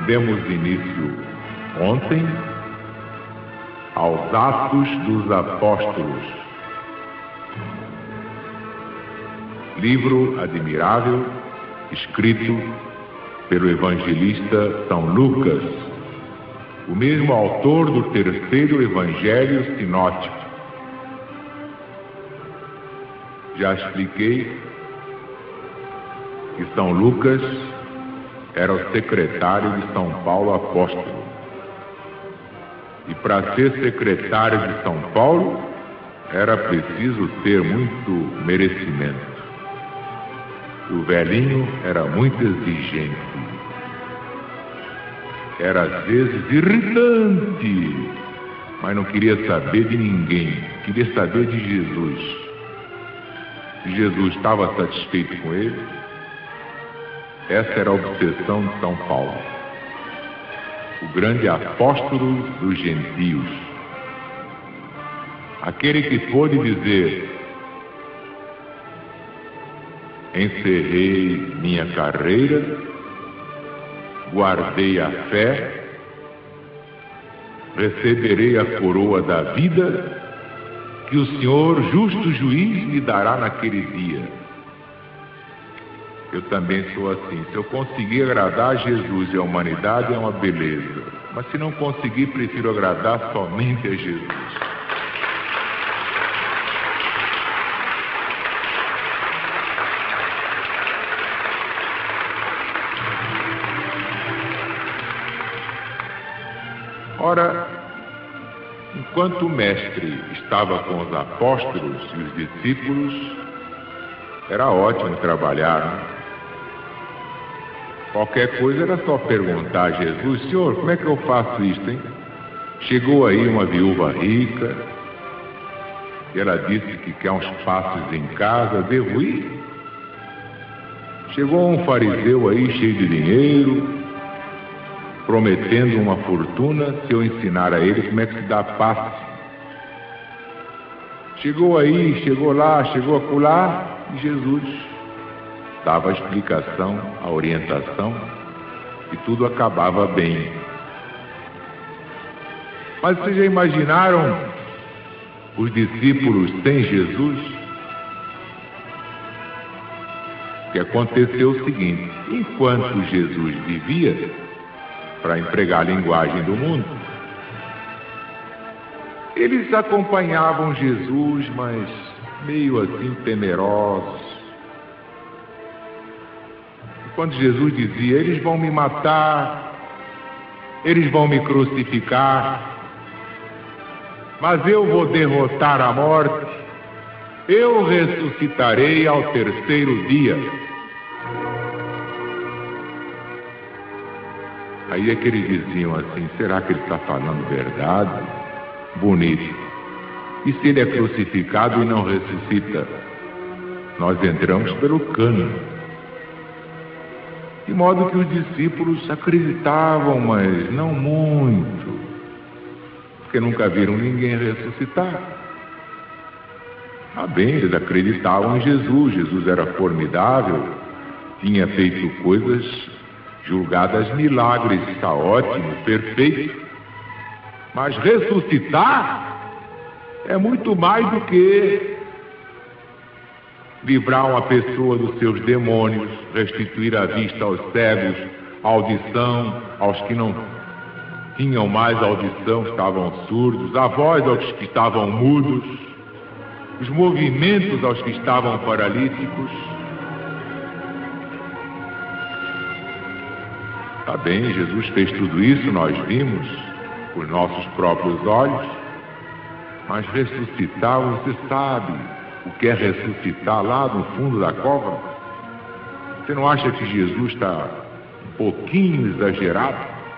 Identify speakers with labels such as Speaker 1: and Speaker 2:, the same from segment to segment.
Speaker 1: demos início ontem aos Atos dos Apóstolos, livro admirável escrito pelo evangelista São Lucas, o mesmo autor do terceiro evangelho sinótico. Já expliquei que São Lucas era o secretário de São Paulo apóstolo. E para ser secretário de São Paulo, era preciso ter muito merecimento. O velhinho era muito exigente. Era às vezes irritante, mas não queria saber de ninguém, queria saber de Jesus. Se Jesus estava satisfeito com ele, essa era a obsessão de São Paulo, o grande apóstolo dos gentios, aquele que pôde dizer: encerrei minha carreira, guardei a fé, receberei a coroa da vida que o Senhor, justo juiz, me dará naquele dia. Eu também sou assim. Se eu conseguir agradar a Jesus e a humanidade, é uma beleza. Mas se não conseguir, prefiro agradar somente a Jesus. Ora, enquanto o mestre estava com os apóstolos e os discípulos, era ótimo trabalhar, né? Qualquer coisa era só perguntar a Jesus: Senhor, como é que eu faço isso, hein? Chegou aí uma viúva rica, e ela disse que quer uns passos em casa, devo ir? Chegou um fariseu aí cheio de dinheiro, prometendo uma fortuna se eu ensinar a ele como é que se dá passe. Chegou aí, chegou lá, chegou acolá, e Jesus dava a explicação, a orientação, e tudo acabava bem. Mas vocês já imaginaram os discípulos sem Jesus? O que aconteceu o seguinte: enquanto Jesus vivia, para empregar a linguagem do mundo, eles acompanhavam Jesus, mas meio assim temerosos. Quando Jesus dizia: eles vão me matar, eles vão me crucificar, mas eu vou derrotar a morte, eu ressuscitarei ao terceiro dia. Aí é que eles diziam assim: será que ele está falando verdade? Bonito. E se ele é crucificado e não ressuscita? Nós entramos pelo cano. De modo que os discípulos acreditavam, mas não muito, porque nunca viram ninguém ressuscitar. Ah, bem, eles acreditavam em Jesus. Jesus era formidável, tinha feito coisas julgadas milagres, está ótimo, perfeito. Mas ressuscitar é muito mais do que livrar uma pessoa dos seus demônios, restituir a vista aos cegos, a audição aos que não tinham mais audição, estavam surdos, a voz aos que estavam mudos, os movimentos aos que estavam paralíticos. Tá bem, Jesus fez tudo isso, nós vimos com os nossos próprios olhos, mas ressuscitar, você sabe o que é ressuscitar lá no fundo da cova? Você não acha que Jesus está um pouquinho exagerado?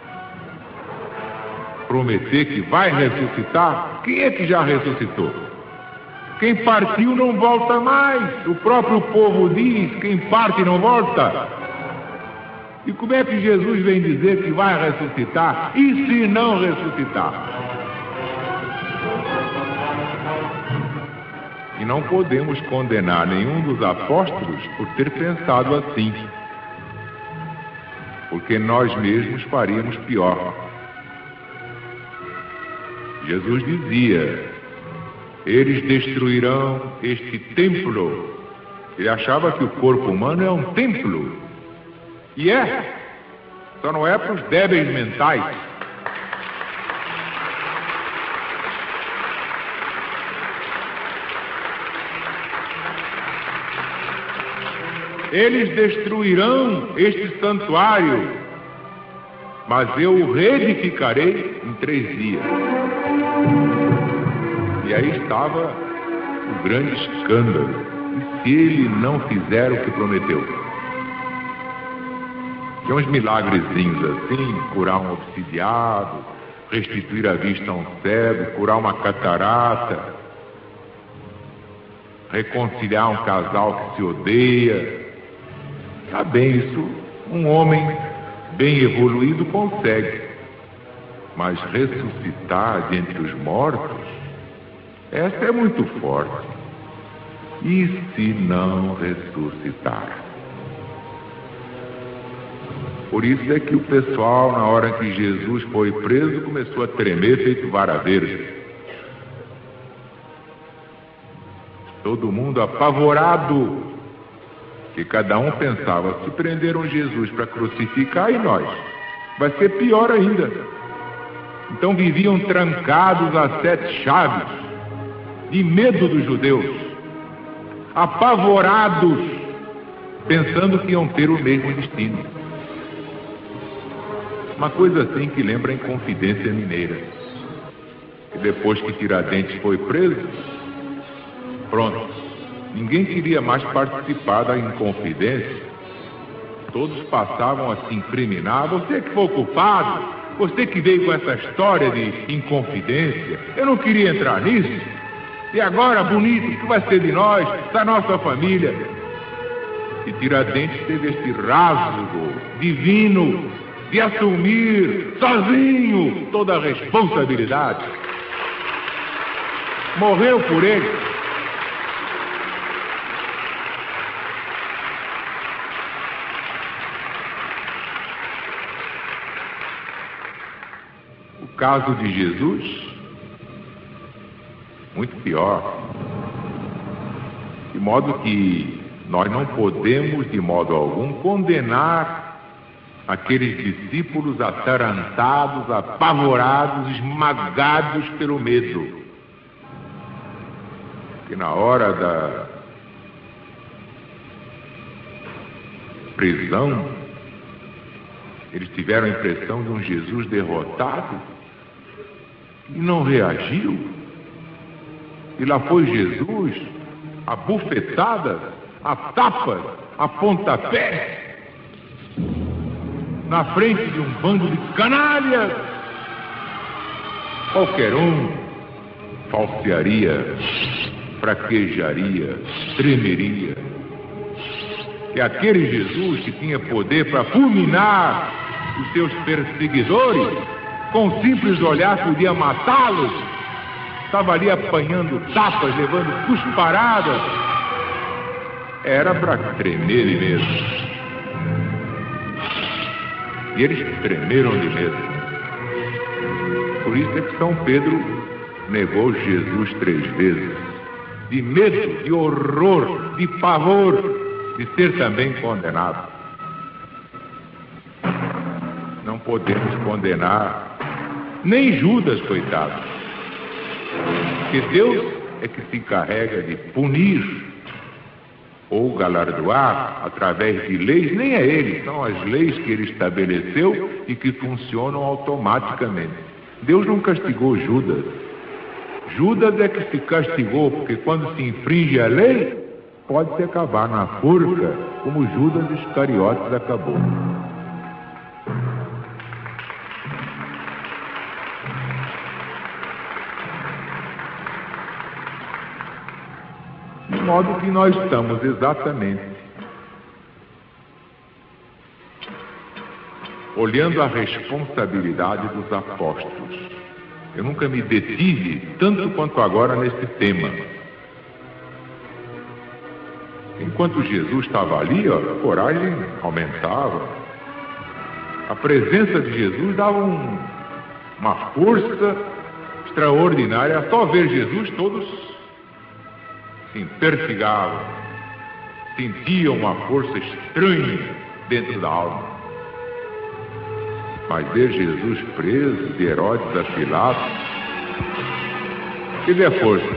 Speaker 1: Prometer que vai ressuscitar? Quem é que já ressuscitou? Quem partiu não volta mais. O próprio povo diz: quem parte não volta. E como é que Jesus vem dizer que vai ressuscitar? E se não ressuscitar? E não podemos condenar nenhum dos apóstolos por ter pensado assim. porque nós mesmos faríamos pior. Jesus dizia: eles destruirão este templo. Ele achava que o corpo humano é um templo. E só não é para os débeis mentais. Eles destruirão este santuário, mas eu o reedificarei em 3 dias. E aí estava o grande escândalo. E se ele não fizer o que prometeu? Tinha uns milagrezinhos assim: curar um obsidiado, restituir a vista a um cego, curar uma catarata, reconciliar um casal que se odeia. Tá bem, isso um homem bem evoluído consegue. Mas ressuscitar de entre os mortos, essa é muito forte. E se não ressuscitar? Por isso é que o pessoal, na hora que Jesus foi preso, começou a tremer feito vara verde. Todo mundo apavorado, que cada um pensava: se prenderam Jesus para crucificar, e nós? Vai ser pior ainda. Então viviam trancados a 7 chaves, de medo dos judeus, apavorados, pensando que iam ter o mesmo destino. Uma coisa assim que lembra a Inconfidência Mineira. E depois que Tiradentes foi preso, pronto, ninguém queria mais participar da Inconfidência. Todos passavam a se incriminar: você que foi o culpado, você que veio com essa história de Inconfidência, eu não queria entrar nisso. E agora, bonito, o que vai ser de nós, da nossa família? E Tiradentes teve esse rasgo divino de assumir sozinho toda a responsabilidade. Morreu por ele. O caso de Jesus, muito pior. De modo que nós não podemos, de modo algum, condenar aqueles discípulos atarantados, apavorados, esmagados pelo medo. Que na hora da prisão, eles tiveram a impressão de um Jesus derrotado e não reagiu. E lá foi Jesus, a bufetadas, a tapas, a pontapés, na frente de um bando de canalhas. Qualquer um falsearia, fraquejaria, tremeria. E aquele Jesus que tinha poder para fulminar os seus perseguidores, com um simples olhar podia matá-los, estava ali apanhando tapas, levando cusparadas. Era para tremer de medo. E eles tremeram de medo. Por isso é que São Pedro negou Jesus 3 vezes. De medo, de horror, de pavor de ser também condenado. Não podemos condenar nem Judas, coitado. Porque Deus é que se encarrega de punir ou galardoar através de leis. Nem é ele, são as leis que ele estabeleceu e que funcionam automaticamente. Deus não castigou Judas. Judas é que se castigou, porque quando se infringe a lei, pode-se acabar na forca, como Judas Iscariotes acabou. De modo que nós estamos exatamente olhando a responsabilidade dos apóstolos. Eu nunca me detive tanto quanto agora nesse tema. Enquanto Jesus estava ali, a coragem aumentava. A presença de Jesus dava uma força extraordinária. Só ver Jesus, todos se impertigavam, sentiam uma força estranha dentro da alma. Mas ver Jesus preso, de Herodes a Pilatos, cadê a força?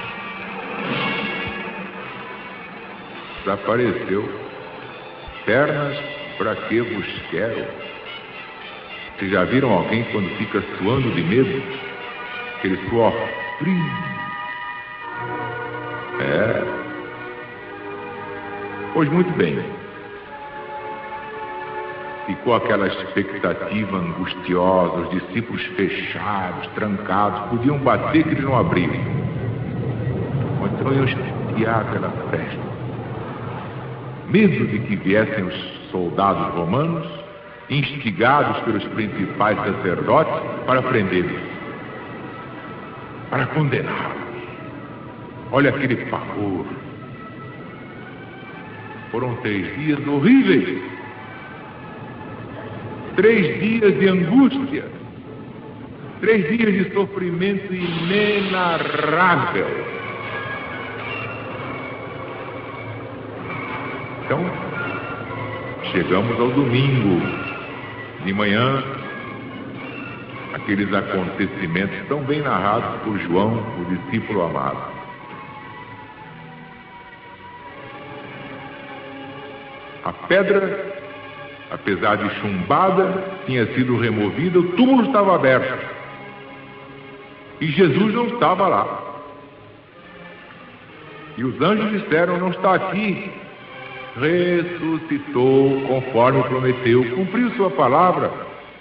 Speaker 1: Desapareceu. Pernas, para que vos quero? Vocês já viram alguém quando fica suando de medo? Aquele suor frio. Pois muito bem. Ficou aquela expectativa angustiosa, os discípulos fechados, trancados, podiam bater que eles não abriam. Ou então iam espiar pela fresta. Medo de que viessem os soldados romanos, instigados pelos principais sacerdotes, para prendê-los, para condená-los. Olha aquele pavor. Foram 3 dias horríveis. 3 dias de angústia. 3 dias de sofrimento inenarrável. Então, chegamos ao domingo de manhã, aqueles acontecimentos tão bem narrados por João, o discípulo amado. A pedra, apesar de chumbada, tinha sido removida, o túmulo estava aberto. E Jesus não estava lá. E os anjos disseram: não está aqui. Ressuscitou conforme prometeu, cumpriu sua palavra.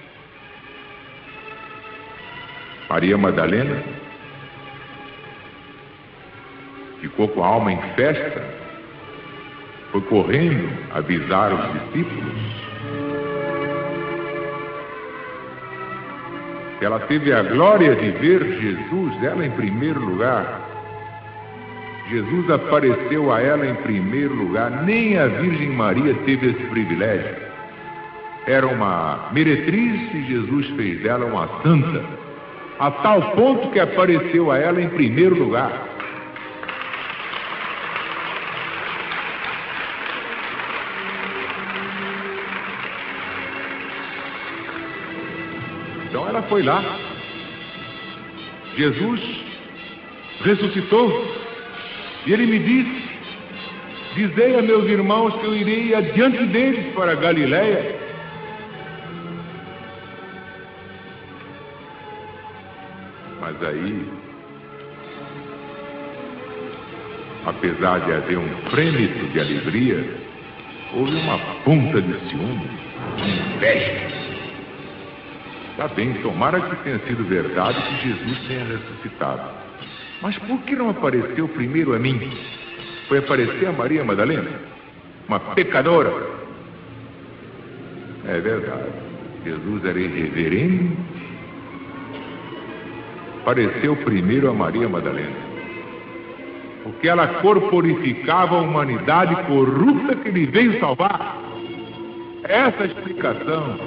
Speaker 1: Maria Madalena ficou com a alma em festa, foi correndo avisar os discípulos. Ela teve a glória de ver Jesus, ela em primeiro lugar. Jesus apareceu a ela em primeiro lugar. Nem a Virgem Maria teve esse privilégio. Era uma meretriz e Jesus fez dela uma santa, a tal ponto que apareceu a ela em primeiro lugar. Então ela foi lá. Jesus ressuscitou. E ele me disse: dizei a meus irmãos que eu irei adiante deles para a Galileia. Mas aí, apesar de haver um frêmito de alegria, houve uma ponta de ciúme, de inveja. Está bem, tomara que tenha sido verdade que Jesus tenha ressuscitado. Mas por que não apareceu primeiro a mim? Foi aparecer a Maria Madalena, uma pecadora. É verdade, Jesus era irreverente. Apareceu primeiro a Maria Madalena, porque ela corporificava a humanidade corrupta que ele veio salvar. Essa é a explicação.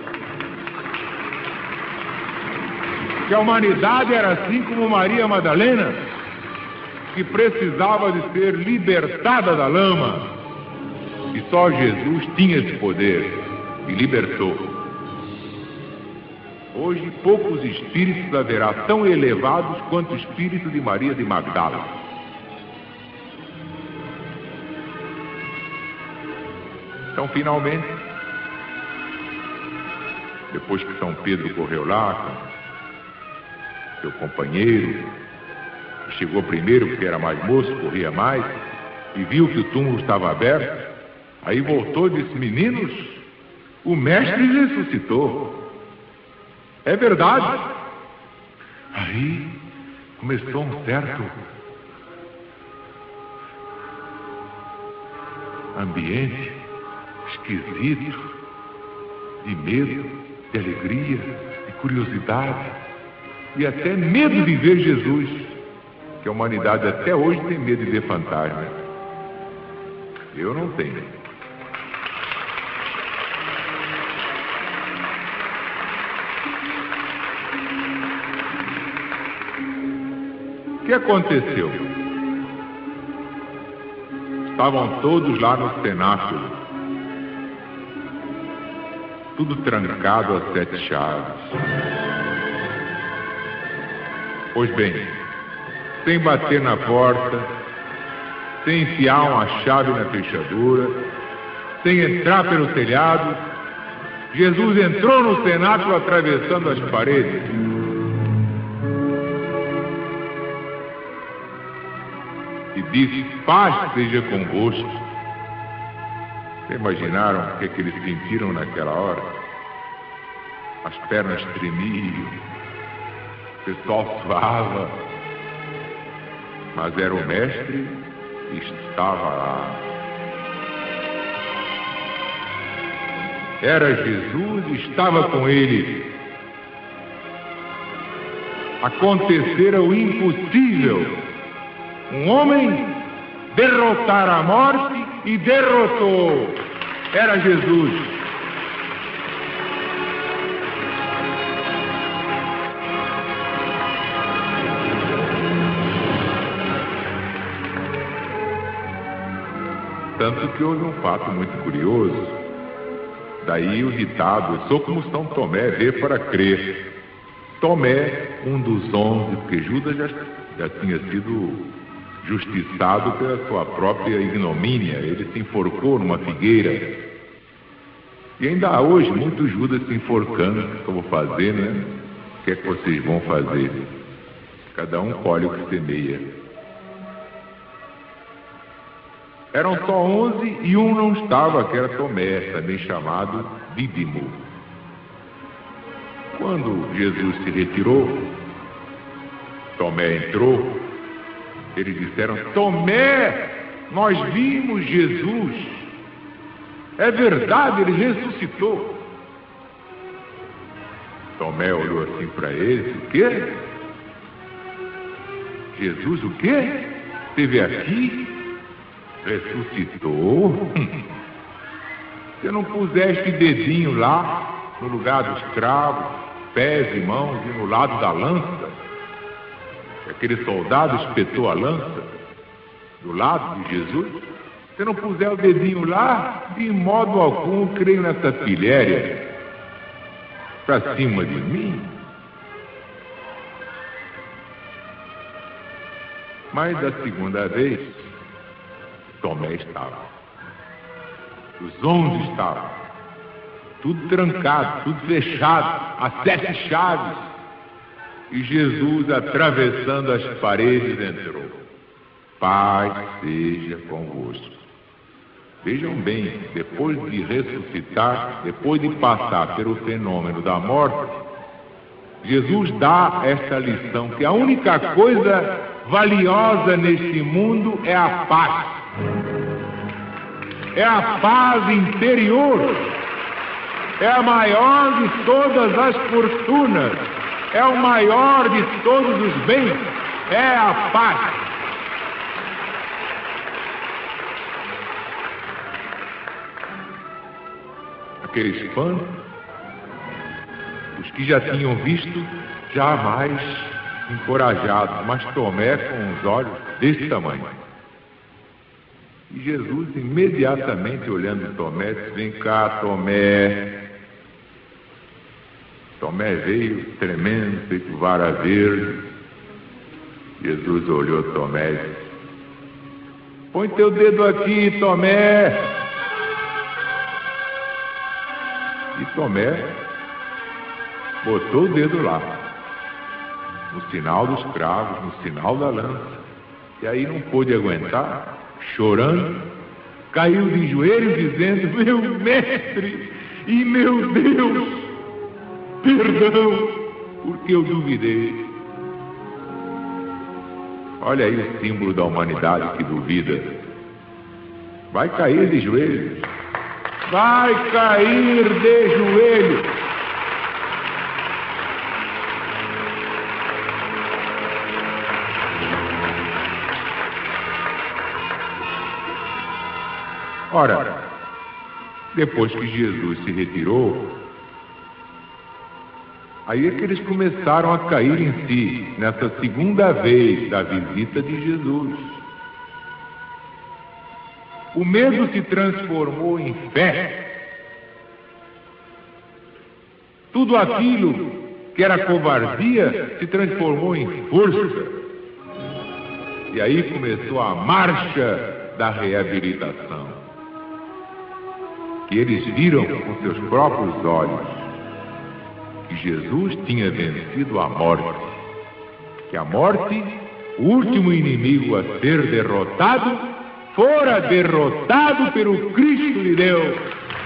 Speaker 1: Que a humanidade era assim como Maria Madalena, que precisava de ser libertada da lama. E só Jesus tinha esse poder e libertou. Hoje poucos espíritos haverá tão elevados quanto o espírito de Maria de Magdala. Então, finalmente, depois que São Pedro correu lá, seu companheiro, chegou primeiro porque era mais moço, corria mais, e viu que o túmulo estava aberto, aí voltou e disse: meninos, o mestre ressuscitou. É verdade. Aí começou um certo ambiente esquisito, de medo, de alegria, de curiosidade, e até medo de ver Jesus, que a humanidade até hoje tem medo de ver fantasmas. Eu não tenho. O que aconteceu? Estavam todos lá no cenáculo, tudo trancado a 7 chaves. Pois bem, sem bater na porta, sem enfiar uma chave na fechadura, sem entrar pelo telhado, Jesus entrou no cenáculo atravessando as paredes. E disse: paz seja convosco. Vocês imaginaram o que eles sentiram naquela hora? As pernas tremiam, o pessoal suava, mas era o mestre e estava lá. Era Jesus e estava com ele. Acontecera o impossível. Um homem derrotar a morte e derrotou. Era Jesus. Tanto que houve um fato muito curioso. Daí o ditado: eu sou como São Tomé, vê para crer. Tomé, um dos 11, porque Judas já tinha sido justiçado pela sua própria ignomínia. Ele se enforcou numa figueira. E ainda há hoje muitos Judas se enforcando. O que eu vou fazer, né? O que é que vocês vão fazer? Cada um colhe o que semeia. Eram só 11 e um não estava, que era Tomé, também chamado Dídimo. Quando Jesus se retirou, Tomé entrou. Eles disseram: Tomé, nós vimos Jesus. É verdade, ele ressuscitou. Tomé olhou assim para eles: o quê? Jesus o quê? Esteve aqui? Ressuscitou? Você não puseste dedinho lá, no lugar dos cravos, pés e mãos e no lado da lança? Aquele soldado espetou a lança do lado de Jesus. Se não puser o dedinho lá, de modo algum creio nessa pilhéria para cima de mim. Mas da segunda vez, Tomé estava. Os 11 estavam. Tudo trancado, tudo fechado, a 7 chaves. E Jesus, atravessando as paredes, entrou. Paz seja convosco. Vejam bem, depois de ressuscitar, depois de passar pelo fenômeno da morte, Jesus dá esta lição, que a única coisa valiosa neste mundo é a paz. É a paz interior. É a maior de todas as fortunas. É o maior de todos os bens. É a paz. Aqueles fãs, os que já tinham visto, jamais encorajados, mas Tomé com os olhos desse tamanho. E Jesus, imediatamente olhando Tomé, disse: vem cá, Tomé. Tomé veio tremendo, feito vara verde. Jesus olhou Tomé e disse: põe teu dedo aqui, Tomé. E Tomé botou o dedo lá, no sinal dos cravos, no sinal da lança. E aí não pôde aguentar, chorando, caiu de joelhos dizendo: meu mestre e meu Deus, perdão, porque eu duvidei. Olha aí o símbolo da humanidade que duvida. Vai cair de joelhos. Vai cair de joelhos. Ora, depois que Jesus se retirou, Aí é que eles começaram a cair em si, nessa segunda vez da visita de Jesus. O medo se transformou em fé. Tudo aquilo que era covardia se transformou em força. E aí começou a marcha da reabilitação, que eles viram com seus próprios olhos que Jesus tinha vencido a morte, que a morte, o último inimigo a ser derrotado, fora derrotado pelo Cristo de Deus.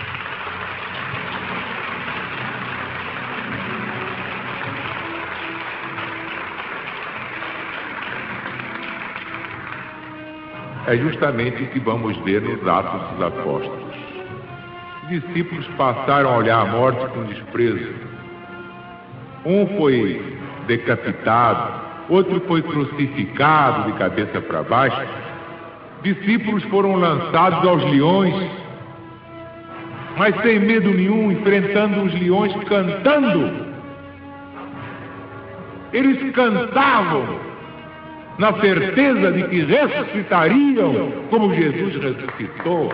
Speaker 1: É justamente o que vamos ver nos Atos dos Apóstolos. Os discípulos passaram a olhar a morte com desprezo. Um foi decapitado, outro foi crucificado de cabeça para baixo. Discípulos foram lançados aos leões, mas sem medo nenhum, enfrentando os leões, cantando. Eles cantavam na certeza de que ressuscitariam como Jesus ressuscitou.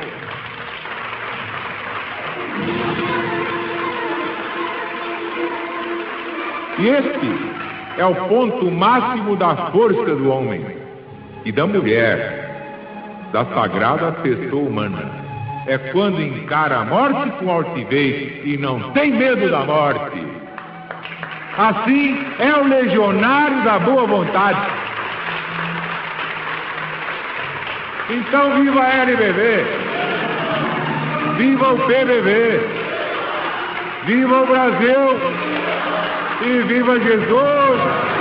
Speaker 1: E este é o ponto máximo da força do homem e da mulher, da sagrada pessoa humana. É quando encara a morte com altivez e não tem medo da morte. Assim é o legionário da boa vontade. Então viva a LBV, viva o PBB, viva o Brasil e viva Jesus!